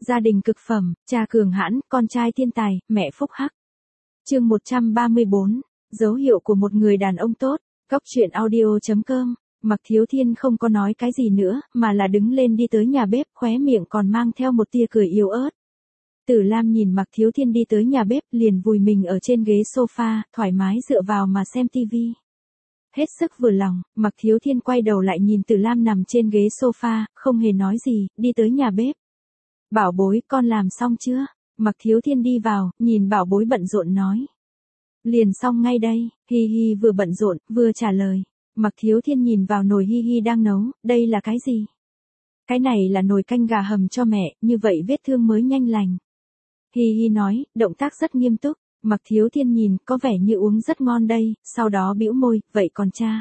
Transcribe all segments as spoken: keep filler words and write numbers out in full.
Gia đình cực phẩm, cha cường hãn, con trai thiên tài, mẹ phúc hắc. Chương một trăm ba mươi bốn, dấu hiệu của một người đàn ông tốt. Góc truyện audio chấm com. Mạc Thiếu Thiên không có nói cái gì nữa, mà là đứng lên đi tới nhà bếp, khóe miệng còn mang theo một tia cười yếu ớt. Tử Lam nhìn Mạc Thiếu Thiên đi tới nhà bếp, liền vùi mình ở trên ghế sofa, thoải mái dựa vào mà xem tivi. Hết sức vừa lòng, Mạc Thiếu Thiên quay đầu lại nhìn Tử Lam nằm trên ghế sofa, không hề nói gì, đi tới nhà bếp. Bảo bối, con làm xong chưa? Mạc Thiếu Thiên đi vào, nhìn bảo bối bận rộn nói. Liền xong ngay đây, Hi Hi vừa bận rộn, vừa trả lời. Mạc Thiếu Thiên nhìn vào nồi Hi Hi đang nấu, đây là cái gì? Cái này là nồi canh gà hầm cho mẹ, như vậy vết thương mới nhanh lành. Hi Hi nói, động tác rất nghiêm túc. Mạc Thiếu Thiên nhìn, có vẻ như uống rất ngon đây, sau đó bĩu môi, vậy còn cha?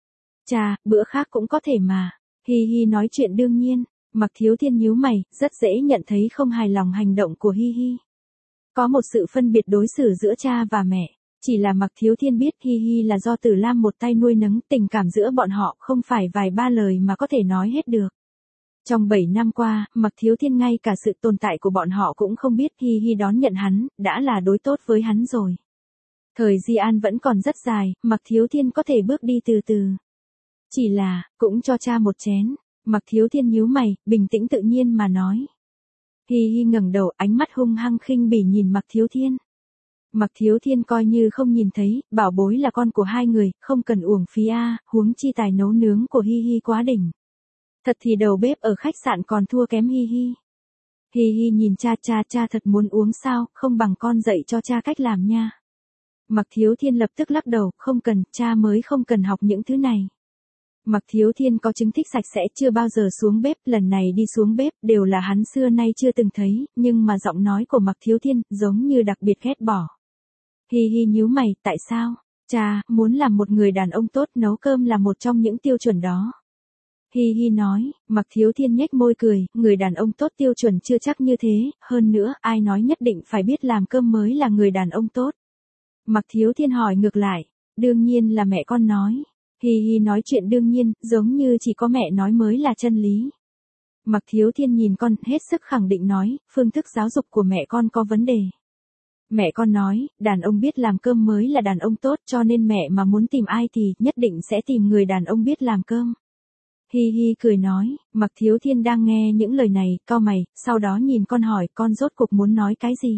Cha, bữa khác cũng có thể mà. Hi Hi nói chuyện đương nhiên. Mạc Thiếu Thiên nhíu mày, rất dễ nhận thấy không hài lòng hành động của Hi Hi. Có một sự phân biệt đối xử giữa cha và mẹ. Chỉ là Mạc Thiếu Thiên biết Hi Hi là do Tử Lam một tay nuôi nấng, tình cảm giữa bọn họ không phải vài ba lời mà có thể nói hết được. Trong bảy năm qua, Mạc Thiếu Thiên ngay cả sự tồn tại của bọn họ cũng không biết. Hi Hi đón nhận hắn, đã là đối tốt với hắn rồi. Thời Di An vẫn còn rất dài, Mạc Thiếu Thiên có thể bước đi từ từ. Chỉ là, cũng cho cha một chén. Mạc Thiếu Thiên nhíu mày, bình tĩnh tự nhiên mà nói. Hi Hi ngẩng đầu, ánh mắt hung hăng khinh bỉ nhìn Mạc Thiếu Thiên. Mạc Thiếu Thiên coi như không nhìn thấy, bảo bối là con của hai người, không cần uổng phí a, huống chi tài nấu nướng của Hi Hi quá đỉnh. Thật thì đầu bếp ở khách sạn còn thua kém Hi Hi. Hi Hi nhìn cha, cha, cha thật muốn uống sao, không bằng con dạy cho cha cách làm nha. Mạc Thiếu Thiên lập tức lắc đầu, không cần, cha mới không cần học những thứ này. Mạc Thiếu Thiên có chứng thích sạch sẽ, chưa bao giờ xuống bếp, lần này đi xuống bếp đều là hắn xưa nay chưa từng thấy, nhưng mà giọng nói của Mạc Thiếu Thiên giống như đặc biệt ghét bỏ. Hi Hi nhíu mày, tại sao? Cha, muốn làm một người đàn ông tốt, nấu cơm là một trong những tiêu chuẩn đó. Hi Hi nói. Mạc Thiếu Thiên nhếch môi cười, người đàn ông tốt tiêu chuẩn chưa chắc như thế, hơn nữa, ai nói nhất định phải biết làm cơm mới là người đàn ông tốt. Mạc Thiếu Thiên hỏi ngược lại, đương nhiên là mẹ con nói. Hi Hi nói chuyện đương nhiên, giống như chỉ có mẹ nói mới là chân lý. Mạc Thiếu Thiên nhìn con, hết sức khẳng định nói, phương thức giáo dục của mẹ con có vấn đề. Mẹ con nói, đàn ông biết làm cơm mới là đàn ông tốt, cho nên mẹ mà muốn tìm ai thì nhất định sẽ tìm người đàn ông biết làm cơm. Hi Hi cười nói. Mạc Thiếu Thiên đang nghe những lời này, cau mày, sau đó nhìn con hỏi, con rốt cuộc muốn nói cái gì?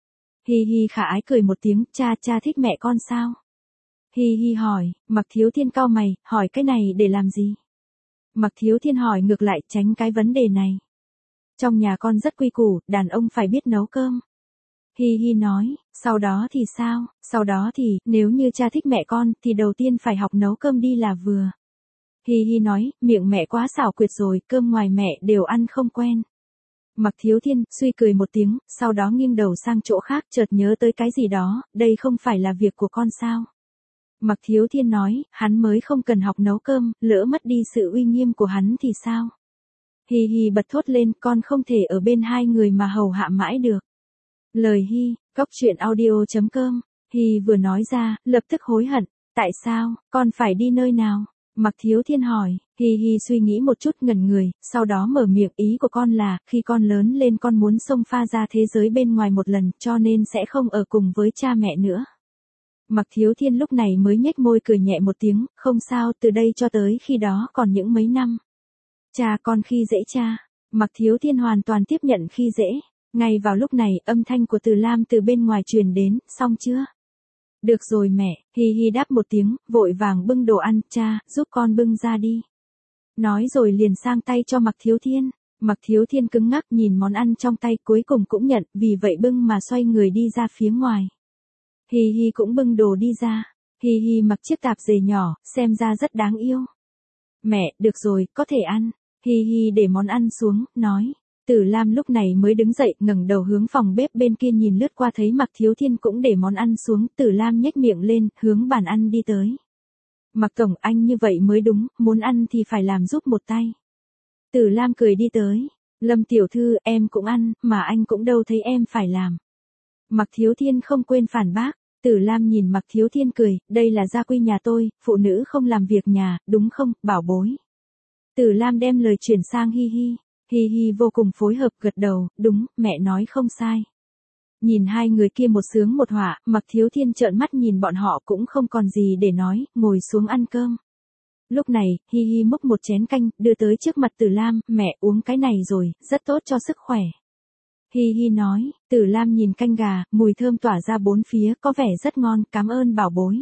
Hi Hi khả ái cười một tiếng, cha, cha thích mẹ con sao? Hi Hi hỏi. Mạc Thiếu Thiên cau mày, hỏi cái này để làm gì? Mạc Thiếu Thiên hỏi ngược lại, tránh cái vấn đề này. Trong nhà con rất quy củ, đàn ông phải biết nấu cơm. Hi Hi nói, sau đó thì sao? Sau đó thì, nếu như cha thích mẹ con, thì đầu tiên phải học nấu cơm đi là vừa. Hi Hi nói, miệng mẹ quá xảo quyệt rồi, cơm ngoài mẹ đều ăn không quen. Mạc Thiếu Thiên suy cười một tiếng, sau đó nghiêng đầu sang chỗ khác, chợt nhớ tới cái gì đó, đây không phải là việc của con sao? Mạc Thiếu Thiên nói, hắn mới không cần học nấu cơm, lỡ mất đi sự uy nghiêm của hắn thì sao? Hi Hi bật thốt lên, con không thể ở bên hai người mà hầu hạ mãi được. Lời Hi, góc truyện audio chấm com. Hi vừa nói ra, lập tức hối hận. Tại sao, con phải đi nơi nào? Mạc Thiếu Thiên hỏi. Hi Hi suy nghĩ một chút ngẩn người, sau đó mở miệng, ý của con là, khi con lớn lên con muốn xông pha ra thế giới bên ngoài một lần, cho nên sẽ không ở cùng với cha mẹ nữa. Mạc Thiếu Thiên lúc này mới nhếch môi cười nhẹ một tiếng, không sao, từ đây cho tới khi đó còn những mấy năm. Cha con khi dễ cha. Mạc Thiếu Thiên hoàn toàn tiếp nhận khi dễ. Ngay vào lúc này, âm thanh của Từ Lam từ bên ngoài truyền đến, xong chưa? Được rồi mẹ, Hi Hi đáp một tiếng, vội vàng bưng đồ ăn, cha, giúp con bưng ra đi. Nói rồi liền sang tay cho Mạc Thiếu Thiên. Mạc Thiếu Thiên cứng ngắc nhìn món ăn trong tay, cuối cùng cũng nhận, vì vậy bưng mà xoay người đi ra phía ngoài. Hi Hi cũng bưng đồ đi ra. Hi Hi mặc chiếc tạp dề nhỏ, xem ra rất đáng yêu. Mẹ, được rồi, có thể ăn. Hi Hi để món ăn xuống, nói. Tử Lam lúc này mới đứng dậy, ngẩng đầu hướng phòng bếp bên kia nhìn lướt qua thấy Mạc Thiếu Thiên cũng để món ăn xuống, Tử Lam nhếch miệng lên, hướng bàn ăn đi tới. Mạc tổng, anh như vậy mới đúng, muốn ăn thì phải làm giúp một tay. Tử Lam cười đi tới. Lâm tiểu thư, em cũng ăn, mà anh cũng đâu thấy em phải làm. Mạc Thiếu Thiên không quên phản bác. Tử Lam nhìn Mạc Thiếu Thiên cười, đây là gia quy nhà tôi, phụ nữ không làm việc nhà, đúng không, bảo bối. Tử Lam đem lời chuyển sang Hi Hi. Hi Hi vô cùng phối hợp gật đầu, đúng, mẹ nói không sai. Nhìn hai người kia một sướng một họa, Mạc Thiếu Thiên trợn mắt nhìn bọn họ cũng không còn gì để nói, ngồi xuống ăn cơm. Lúc này, Hi Hi múc một chén canh, đưa tới trước mặt Tử Lam, mẹ uống cái này rồi, rất tốt cho sức khỏe. Hi Hi nói, Tử Lam nhìn canh gà, mùi thơm tỏa ra bốn phía, có vẻ rất ngon, cảm ơn bảo bối.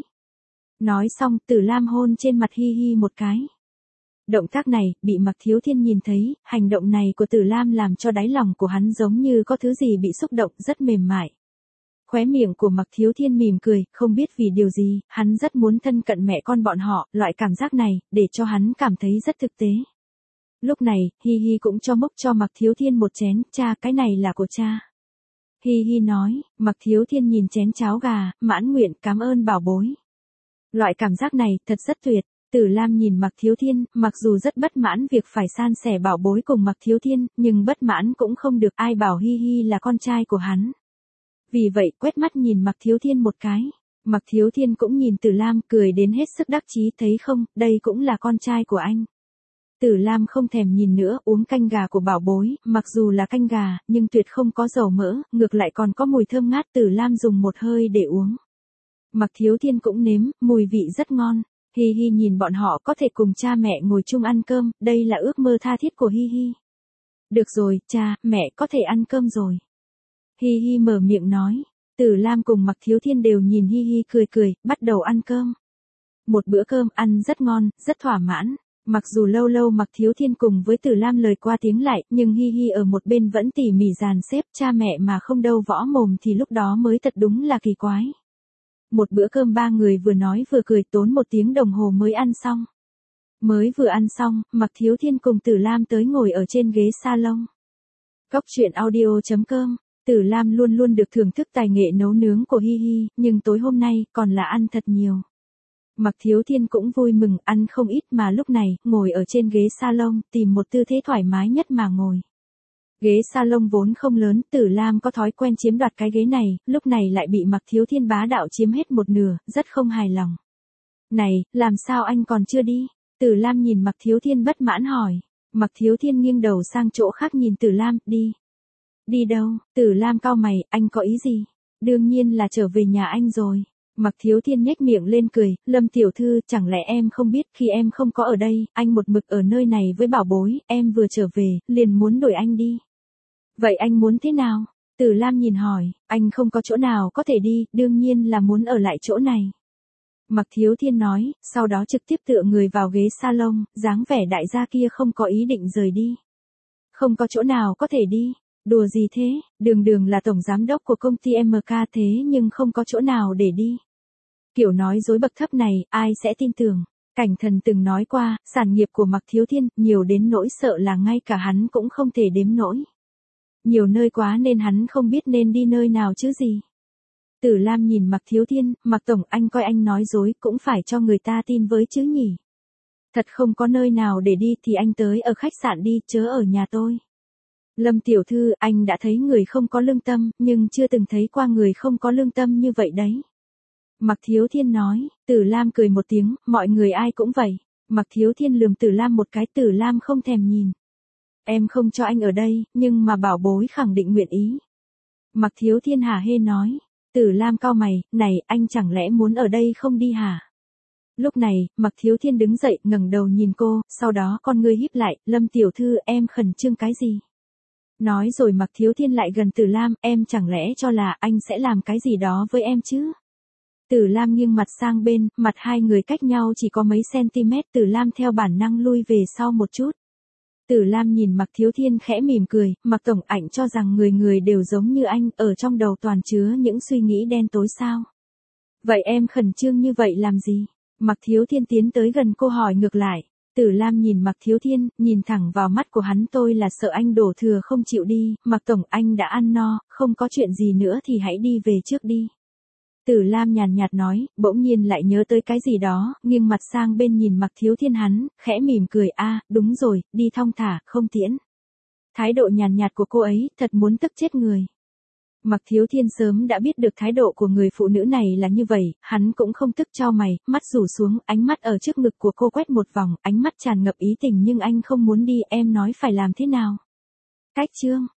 Nói xong, Tử Lam hôn trên mặt Hi Hi một cái. Động tác này, bị Mạc Thiếu Thiên nhìn thấy, hành động này của Tử Lam làm cho đáy lòng của hắn giống như có thứ gì bị xúc động, rất mềm mại. Khóe miệng của Mạc Thiếu Thiên mỉm cười, không biết vì điều gì, hắn rất muốn thân cận mẹ con bọn họ, loại cảm giác này, để cho hắn cảm thấy rất thực tế. Lúc này, Hi Hi cũng cho múc cho Mạc Thiếu Thiên một chén, cha cái này là của cha. Hi Hi nói, Mạc Thiếu Thiên nhìn chén cháo gà, mãn nguyện cảm ơn bảo bối. Loại cảm giác này, thật rất tuyệt. Tử Lam nhìn Mạc Thiếu Thiên, mặc dù rất bất mãn việc phải san sẻ bảo bối cùng Mạc Thiếu Thiên, nhưng bất mãn cũng không được, ai bảo Hi Hi là con trai của hắn. Vì vậy, quét mắt nhìn Mạc Thiếu Thiên một cái. Mạc Thiếu Thiên cũng nhìn Tử Lam, cười đến hết sức đắc chí, thấy không, đây cũng là con trai của anh. Tử Lam không thèm nhìn nữa, uống canh gà của bảo bối, mặc dù là canh gà, nhưng tuyệt không có dầu mỡ, ngược lại còn có mùi thơm ngát. Tử Lam dùng một hơi để uống. Mạc Thiếu Thiên cũng nếm, mùi vị rất ngon. Hi Hi nhìn bọn họ có thể cùng cha mẹ ngồi chung ăn cơm, đây là ước mơ tha thiết của Hi Hi. Được rồi, cha, mẹ có thể ăn cơm rồi. Hi Hi mở miệng nói. Tử Lam cùng Mạc Thiếu Thiên đều nhìn Hi Hi cười cười, bắt đầu ăn cơm. Một bữa cơm ăn rất ngon, rất thỏa mãn. Mặc dù lâu lâu Mạc Thiếu Thiên cùng với Tử Lam lời qua tiếng lại, nhưng Hi Hi ở một bên vẫn tỉ mỉ dàn xếp, cha mẹ mà không đâu võ mồm thì lúc đó mới thật đúng là kỳ quái. Một bữa cơm ba người vừa nói vừa cười, tốn một tiếng đồng hồ mới ăn xong. Mới vừa ăn xong, Mạc Thiếu Thiên cùng Tử Lam tới ngồi ở trên ghế salon. Cóc truyện audio chấm com. Tử Lam luôn luôn được thưởng thức tài nghệ nấu nướng của Hi Hi, nhưng tối hôm nay còn là ăn thật nhiều. Mạc Thiếu Thiên cũng vui mừng, ăn không ít mà lúc này, ngồi ở trên ghế salon, tìm một tư thế thoải mái nhất mà ngồi. Ghế salon vốn không lớn, Tử Lam có thói quen chiếm đoạt cái ghế này, lúc này lại bị Mạc Thiếu Thiên bá đạo chiếm hết một nửa, rất không hài lòng. Này, làm sao anh còn chưa đi? Tử Lam nhìn Mạc Thiếu Thiên bất mãn hỏi. Mạc Thiếu Thiên nghiêng đầu sang chỗ khác nhìn Tử Lam, đi. Đi đâu? Tử Lam cau mày, anh có ý gì? Đương nhiên là trở về nhà anh rồi. Mạc Thiếu Thiên nhếch miệng lên cười, Lâm tiểu thư, chẳng lẽ em không biết khi em không có ở đây, anh một mực ở nơi này với bảo bối, em vừa trở về, liền muốn đuổi anh đi. Vậy anh muốn thế nào? Tử Lam nhìn hỏi, anh không có chỗ nào có thể đi, đương nhiên là muốn ở lại chỗ này. Mạc Thiếu Thiên nói, sau đó trực tiếp tựa người vào ghế salon, dáng vẻ đại gia kia không có ý định rời đi. Không có chỗ nào có thể đi. Đùa gì thế, Đường Đường là tổng giám đốc của công ty em ca thế nhưng không có chỗ nào để đi. Kiểu nói dối bậc thấp này, ai sẽ tin tưởng. Cảnh Thần từng nói qua, sản nghiệp của Mạc Thiếu Thiên, nhiều đến nỗi sợ là ngay cả hắn cũng không thể đếm nổi. Nhiều nơi quá nên hắn không biết nên đi nơi nào chứ gì. Tử Lam nhìn Mạc Thiếu Thiên, Mạc Tổng, anh coi anh nói dối cũng phải cho người ta tin với chứ nhỉ. Thật không có nơi nào để đi thì anh tới ở khách sạn đi, chớ ở nhà tôi. Lâm tiểu thư, anh đã thấy người không có lương tâm, nhưng chưa từng thấy qua người không có lương tâm như vậy đấy. Mạc Thiếu Thiên nói. Tử Lam cười một tiếng, mọi người ai cũng vậy. Mạc Thiếu Thiên lườm Tử Lam một cái, Tử Lam không thèm nhìn. Em không cho anh ở đây, nhưng mà bảo bối khẳng định nguyện ý. Mạc Thiếu Thiên hả hê nói. Tử Lam cau mày, này, anh chẳng lẽ muốn ở đây không đi hả? Lúc này, Mạc Thiếu Thiên đứng dậy, ngẩng đầu nhìn cô, sau đó con ngươi híp lại, Lâm tiểu thư, em khẩn trương cái gì? Nói rồi Mạc Thiếu Thiên lại gần Tử Lam, em chẳng lẽ cho là anh sẽ làm cái gì đó với em chứ? Tử Lam nghiêng mặt sang bên, mặt hai người cách nhau chỉ có mấy cm, Tử Lam theo bản năng lui về sau một chút. Tử Lam nhìn Mạc Thiếu Thiên khẽ mỉm cười, Mạc Tổng, ảnh cho rằng người người đều giống như anh, ở trong đầu toàn chứa những suy nghĩ đen tối sao? Vậy em khẩn trương như vậy làm gì? Mạc Thiếu Thiên tiến tới gần cô hỏi ngược lại. Tử Lam nhìn Mạc Thiếu Thiên, nhìn thẳng vào mắt của hắn, tôi là sợ anh đổ thừa không chịu đi, Mạc Tổng, anh đã ăn no, không có chuyện gì nữa thì hãy đi về trước đi. Tử Lam nhàn nhạt nói, bỗng nhiên lại nhớ tới cái gì đó, nghiêng mặt sang bên nhìn Mạc Thiếu Thiên hắn, khẽ mỉm cười, a, đúng rồi, đi thong thả, không tiễn. Thái độ nhàn nhạt của cô ấy, thật muốn tức chết người. Mạc Thiếu Thiên sớm đã biết được thái độ của người phụ nữ này là như vậy, hắn cũng không tức chau mày, mắt rủ xuống, ánh mắt ở trước ngực của cô quét một vòng, ánh mắt tràn ngập ý tình, nhưng anh không muốn đi, em nói phải làm thế nào? Cách chương